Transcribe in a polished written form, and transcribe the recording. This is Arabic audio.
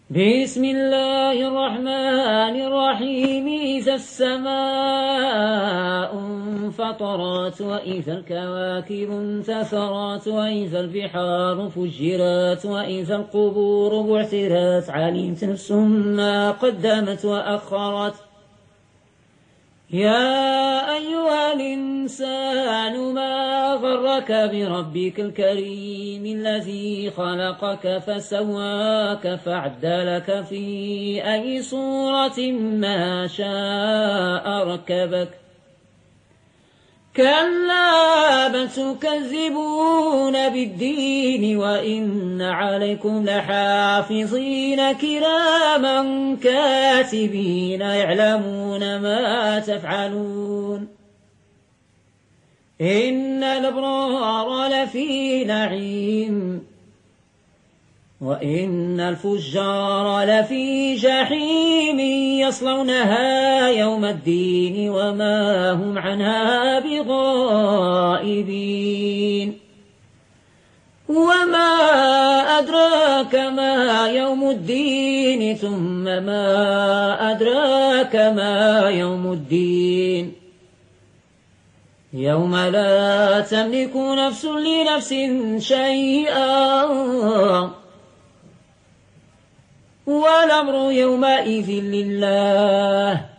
بسم الله الرحمن الرحيم. إذا السماء انفطرت وإذا الكواكب انتثرت وإذا البحار فجرت وإذا القبور بعثرت علمت نفس ما قدمت وأخرت. يا أيها الإنسان ما غرك بربك الكريم الذي خلقك فسواك فعدلك في أي صورة ما شاء ركبك. كلا بل تكذبون بالدين وإن عليكم لحافظين كراما كاتبين يعلمون ما تفعلون. إن الأبرار لفي نعيم وإن الفجار لفي جحيم يصلونها يوم الدين وما هم عنها بغائبين. وما أدراك ما يوم الدين ثم ما أدراك ما يوم الدين. يوم لا تملك نفس لنفس شيئا والأمر يومئذ لله.